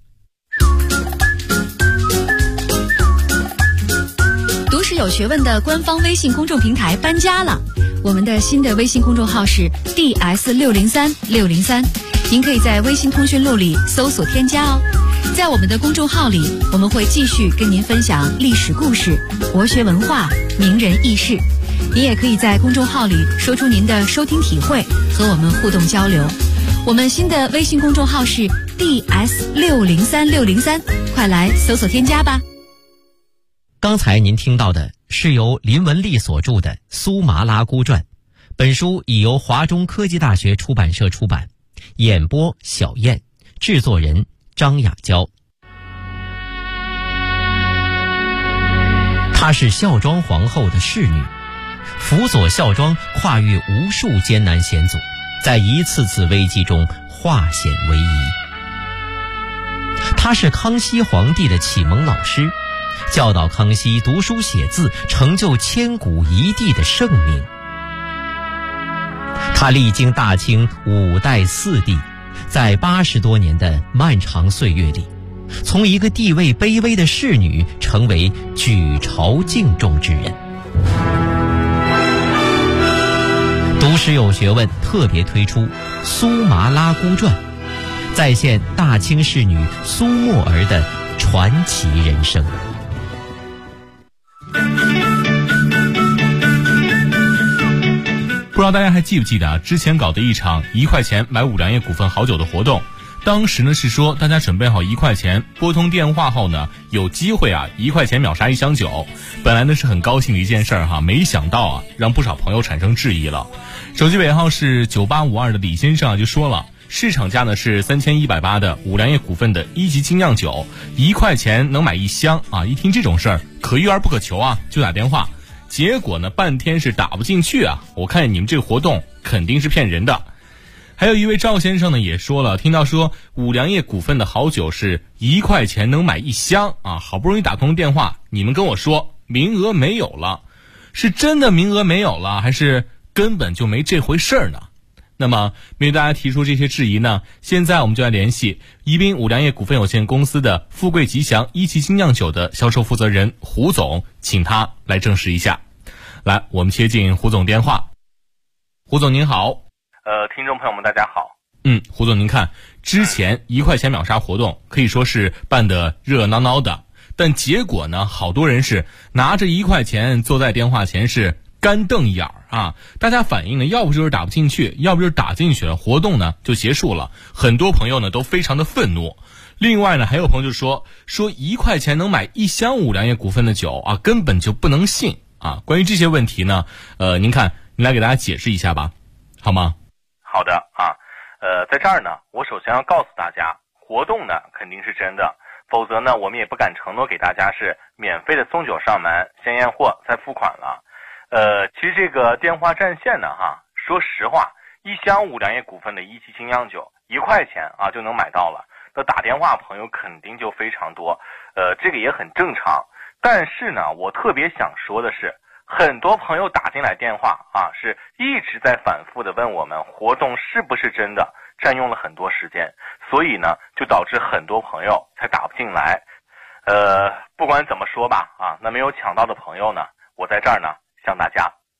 读史有学问的官方微信公众平台搬家了，我们的新的微信公众号是 DS603603，您可以在微信通讯录里搜索添加哦。在我们的公众号里，我们会继续跟您分享历史故事、国学文化、名人轶事。您也可以在公众号里说出您的收听体会，和我们互动交流。我们新的微信公众号是 DS603603，快来搜索添加吧。 刚才您听到的是由林文丽所著的《苏麻拉姑传》，本书已由华中科技大学出版社出版，演播小燕，制作人张雅娇。她是孝庄皇后的侍女，辅佐孝庄跨越无数艰难险阻，在一次次危机中化险为夷。她是康熙皇帝的启蒙老师，教导康熙读书写字，成就千古一帝的盛名。他历经大清5代4帝，在80多年的漫长岁月里，从一个地位卑微的侍女成为举朝敬重之人。读史有学问特别推出《苏麻拉姑传》，再现大清侍女苏沫儿的传奇人生。 不知道大家还记不记得之前搞的一场1块钱买五粮液股份好酒的活动，当时呢是说大家准备好1块钱，拨通电话后呢有机会1块钱秒杀1箱酒。本来呢是很高兴的一件事儿没想到让不少朋友产生质疑了。手机尾号是9852的李先生就说了，市场价呢是3180的五粮液股份的1级精酿酒，1块钱能买1箱一听这种事儿可遇而不可求就打电话。结果呢半天是打不进去我看你们这个活动肯定是骗人的。还有一位赵先生呢也说了，听到说五粮液股份的好酒是1块钱能买1箱好不容易打通电话，你们跟我说名额没有了，是真的名额没有了，还是根本就没这回事儿呢？那么面对大家提出这些质疑呢，现在我们就来联系宜宾五粮液股份有限公司的富贵吉祥1级精酿酒的销售负责人胡总，请他来证实一下。来，我们接进胡总电话。胡总您好。 听众朋友们大家好。 胡总您看，之前1块钱秒杀活动可以说是办得热闹闹的，但结果呢好多人是拿着1块钱坐在电话前是干瞪眼大家反映呢要不就是打不进去，要不就是打进去了，活动呢就结束了。很多朋友呢都非常的愤怒。另外呢还有朋友就说1块钱能买1箱五粮液股份的酒根本就不能信关于这些问题呢您看您来给大家解释一下吧，好吗？ 好的在这儿呢我首先要告诉大家，活动呢肯定是真的，否则呢我们也不敢承诺给大家是免费的送酒上门，先验货再付款了。其实这个电话占线呢说实话，1箱五粮液股份的1级精酿酒1块钱就能买到了，那打电话朋友肯定就非常多，这个也很正常。但是呢我特别想说的是，很多朋友打进来电话是一直在反复的问我们活动是不是真的，占用了很多时间，所以呢就导致很多朋友才打不进来。不管怎么说吧那没有抢到的朋友呢，我在这儿呢向大家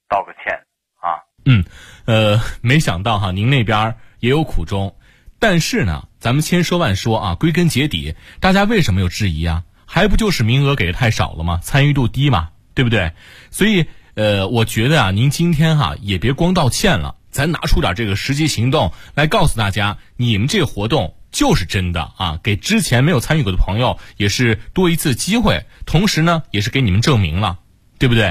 道个歉啊。 没想到哈，您那边也有苦衷，但是呢，咱们千说万说啊，归根结底，大家为什么有质疑啊？还不就是名额给的太少了吗？参与度低嘛，对不对？所以我觉得啊，您今天也别光道歉了，咱拿出点这个实际行动来告诉大家，你们这个活动就是真的啊，给之前没有参与过的朋友也是多一次机会，同时呢，也是给你们证明了，对不对？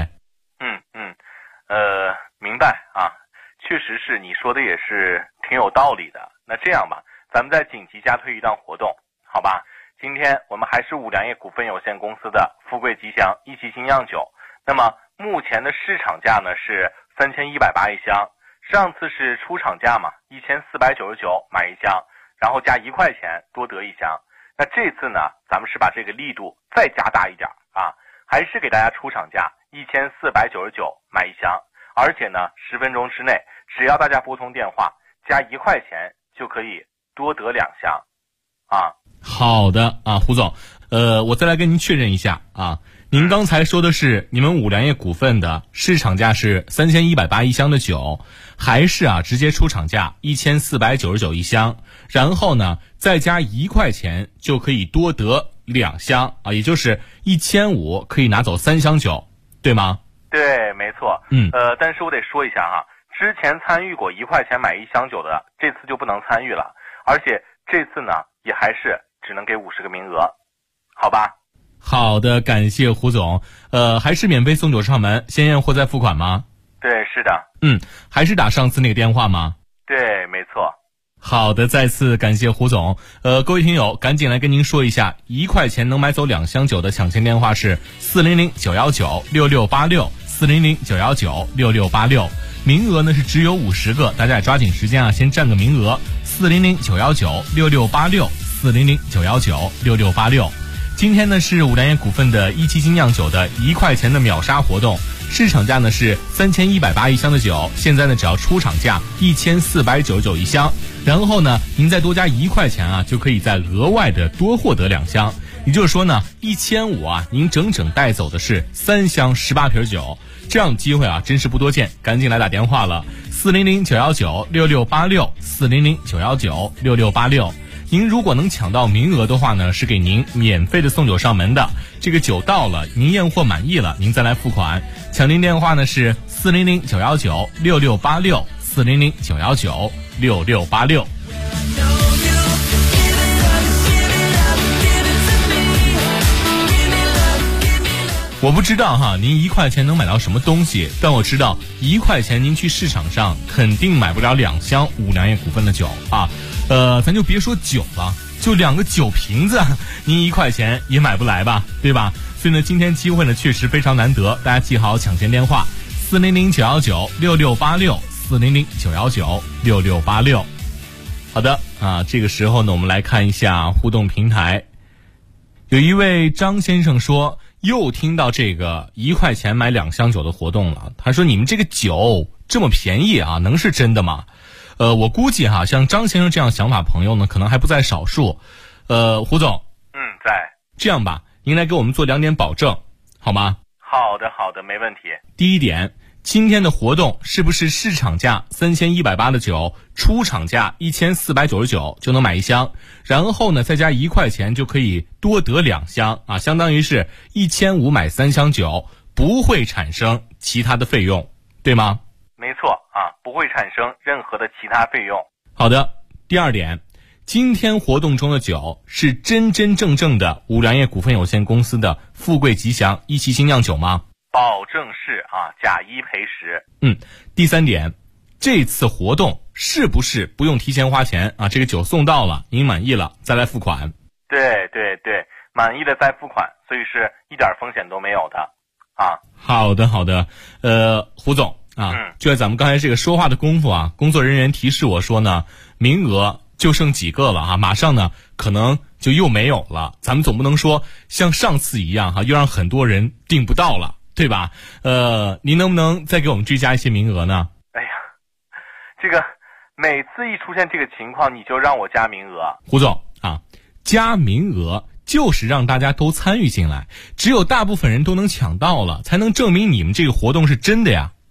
明白啊，确实是你说的也是挺有道理的。那这样吧，咱们再紧急加推一档活动，好吧？今天我们还是五粮液股份有限公司的富贵吉祥一期精酿酒，那么目前的市场价呢是3180一箱，上次是出厂价嘛，1499买一箱，然后加1块钱多得一箱。那这次呢，咱们是把这个力度再加大一点啊，还是给大家出厂价1499买一箱，而且呢10分钟之内，只要大家拨通电话加1块钱就可以多得2箱啊。 好的啊，胡总，我再来跟您确认一下啊，您刚才说的是你们五粮液股份的市场价是3180一箱的酒，还是直接出厂价1499一箱，然后呢再加1块钱就可以多得2箱啊，也就是1500可以拿走3箱酒，对吗？ 对，没错。但是我得说一下哈，之前参与过1块钱买1箱酒的，这次就不能参与了，而且这次呢也还是只能给50个名额，好吧？ 好的，感谢胡总。还是免费送酒上门，先验货再付款吗？ 对，是的。 还是打上次那个电话吗？ 对，没错。 好的，再次感谢胡总。各位听友，赶紧来跟您说一下，1块钱能买走2箱酒的抢钱电话是400-919-6686，400-919-6686。名额呢是只有50个，大家也抓紧时间先占个名额。400-919-6686，400-919-6686。今天呢是五粮液股份的一期精酿酒的1块钱的秒杀活动，市场价呢是3180一箱的酒，现在呢只要出厂价1499一箱，然后呢您再多加1块钱就可以再额外的多获得2箱，也就是说呢1500您整整带走的是3箱18瓶酒，这样的机会真是不多见，赶紧来打电话了，400-919-6686，400-919-6686。您如果能抢到名额的话呢，是给您免费的送酒上门的。这个酒到了，您验货满意了，您再来付款。抢您电话呢是400-919-6686，400-919-6686。我不知道您1块钱能买到什么东西，但我知道1块钱您去市场上肯定买不了2箱五粮液股份的酒啊。咱就别说酒了，就2个酒瓶子，您1块钱也买不来吧，对吧？所以呢，今天机会呢确实非常难得，大家记好抢钱电话：400-919-6686，400-919-6686。好的这个时候呢，我们来看一下互动平台。有一位张先生说，又听到这个1块钱买2箱酒的活动了。他说：“你们这个酒这么便宜能是真的吗？”我估计像张先生这样想法朋友呢，可能还不在少数。胡总， 在。 这样吧，您来给我们做2点保证，好吗？ 好的，没问题。 第一点，今天的活动是不是市场价3180的酒，出厂价1499就能买1箱，然后呢再加1块钱就可以多得2箱相当于是1500买3箱酒，不会产生其他的费用，对吗？ 没错不会产生任何的其他费用。 好的，第二点，今天活动中的酒是真真正正的五粮液股份有限公司的富贵吉祥一期精酿酒吗？ 保证是假一赔10。 第三点，这次活动是不是不用提前花钱这个酒送到了，您满意了再来付款？ 对，满意了再付款，所以是一点风险都没有的好的，胡总就在咱们刚才这个说话的功夫工作人员提示我说呢，名额就剩几个了马上呢可能就又没有了，咱们总不能说像上次一样又让很多人订不到了，对吧？您能不能再给我们追加一些名额呢？ 哎呀，这个每次一出现这个情况你就让我加名额。 胡总加名额就是让大家都参与进来，只有大部分人都能抢到了，才能证明你们这个活动是真的呀，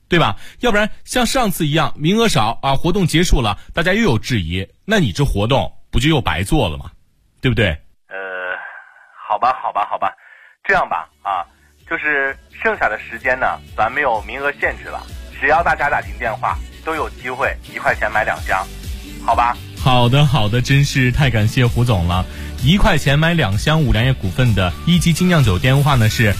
对吧？要不然像上次一样名额少啊，活动结束了大家又有质疑，那你这活动不就又白做了吗？对不对？ 好吧，这样吧啊，就是剩下的时间呢，咱没有名额限制了，只要大家打进电话都有机会1块钱买2箱，好吧？ 好的，真是太感谢胡总了。1块钱买2箱五粮液股份的一级精酿酒电话呢是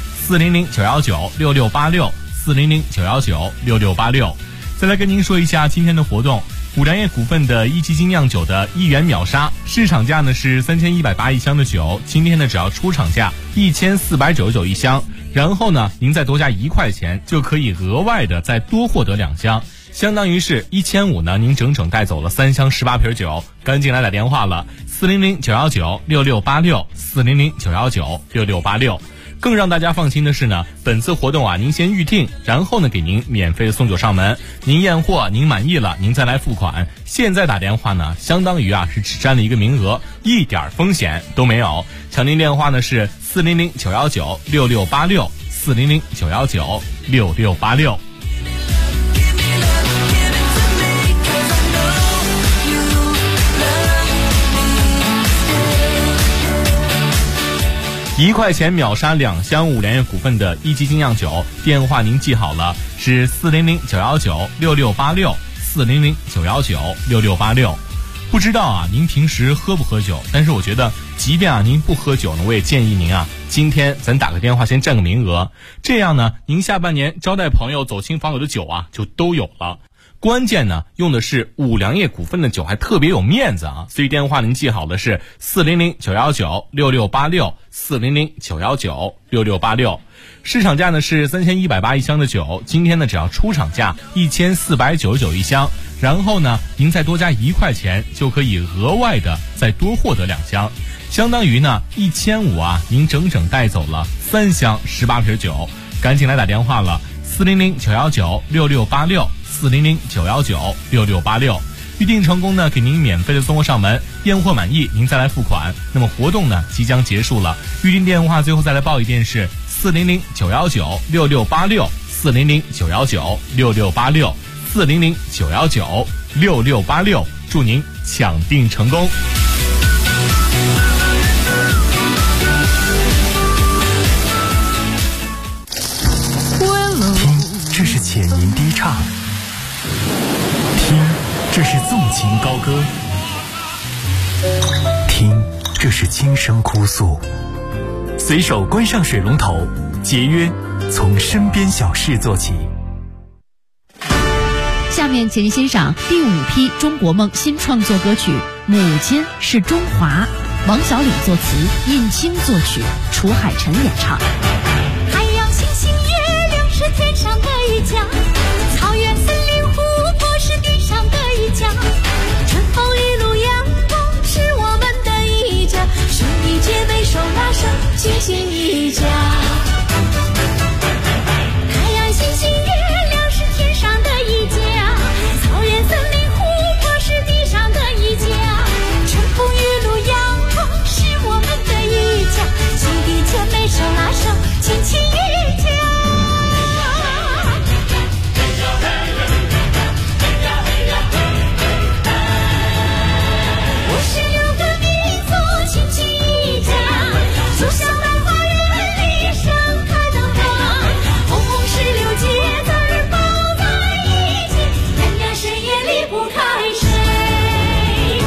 400-919-6686，400-919-6686。再来跟您说一下今天的活动，五粮液股份的一级精酿酒的1元秒杀，市场价呢是3180一箱的酒，今天呢只要出厂价1499一箱，然后呢您再多加1块钱就可以额外的再多获得2箱，相当于是1500呢，您整整带走了3箱18瓶酒，赶紧来打电话了，400-919-6686，400-919-6686。更让大家放心的是呢，本次活动啊，您先预定，然后呢给您免费的送酒上门，您验货您满意了，您再来付款。现在打电话呢，相当于啊是只占了一个名额，一点风险都没有。抢您电话呢是400-919-6686，400-919-6686。1块钱秒杀2箱五粮液股份的一级精酿酒，电话您记好了，是400-919-6686，400-919-6686。不知道啊，您平时喝不喝酒？但是我觉得，即便啊您不喝酒呢，我也建议您啊，今天咱打个电话先占个名额，这样呢，您下半年招待朋友、走亲访友的酒啊，就都有了。关键呢，用的是五粮液股份的酒，还特别有面子啊！所以电话您记好的是400-919-6686，400-919-6686。市场价呢是3180一箱的酒，今天呢只要出厂价1499一箱，然后呢您再多加1块钱就可以额外的再多获得2箱，相当于呢1500啊，您整整带走了3箱18瓶酒，赶紧来打电话了，400-919-6686，400-919-6686。预定成功呢，给您免费的送货上门，验货满意您再来付款。那么活动呢即将结束了，预定电话最后再来报一遍是400-919-6686，400-919-6686，400-919-6686，祝您抢订成功。 听，这是浅吟低唱；听，这是纵情高歌；听，这是轻声哭诉。随手关上水龙头，节约从身边小事做起。 下面请您欣赏第5批中国梦新创作歌曲《母亲是中华》，王小岭作词，尹清作曲，楚海辰演唱。 海洋、星星、月亮是天上的一家，草原、森林、湖泊是地上的一家，春风一路阳光是我们的一家，兄弟姐妹手拉手，齐心一家。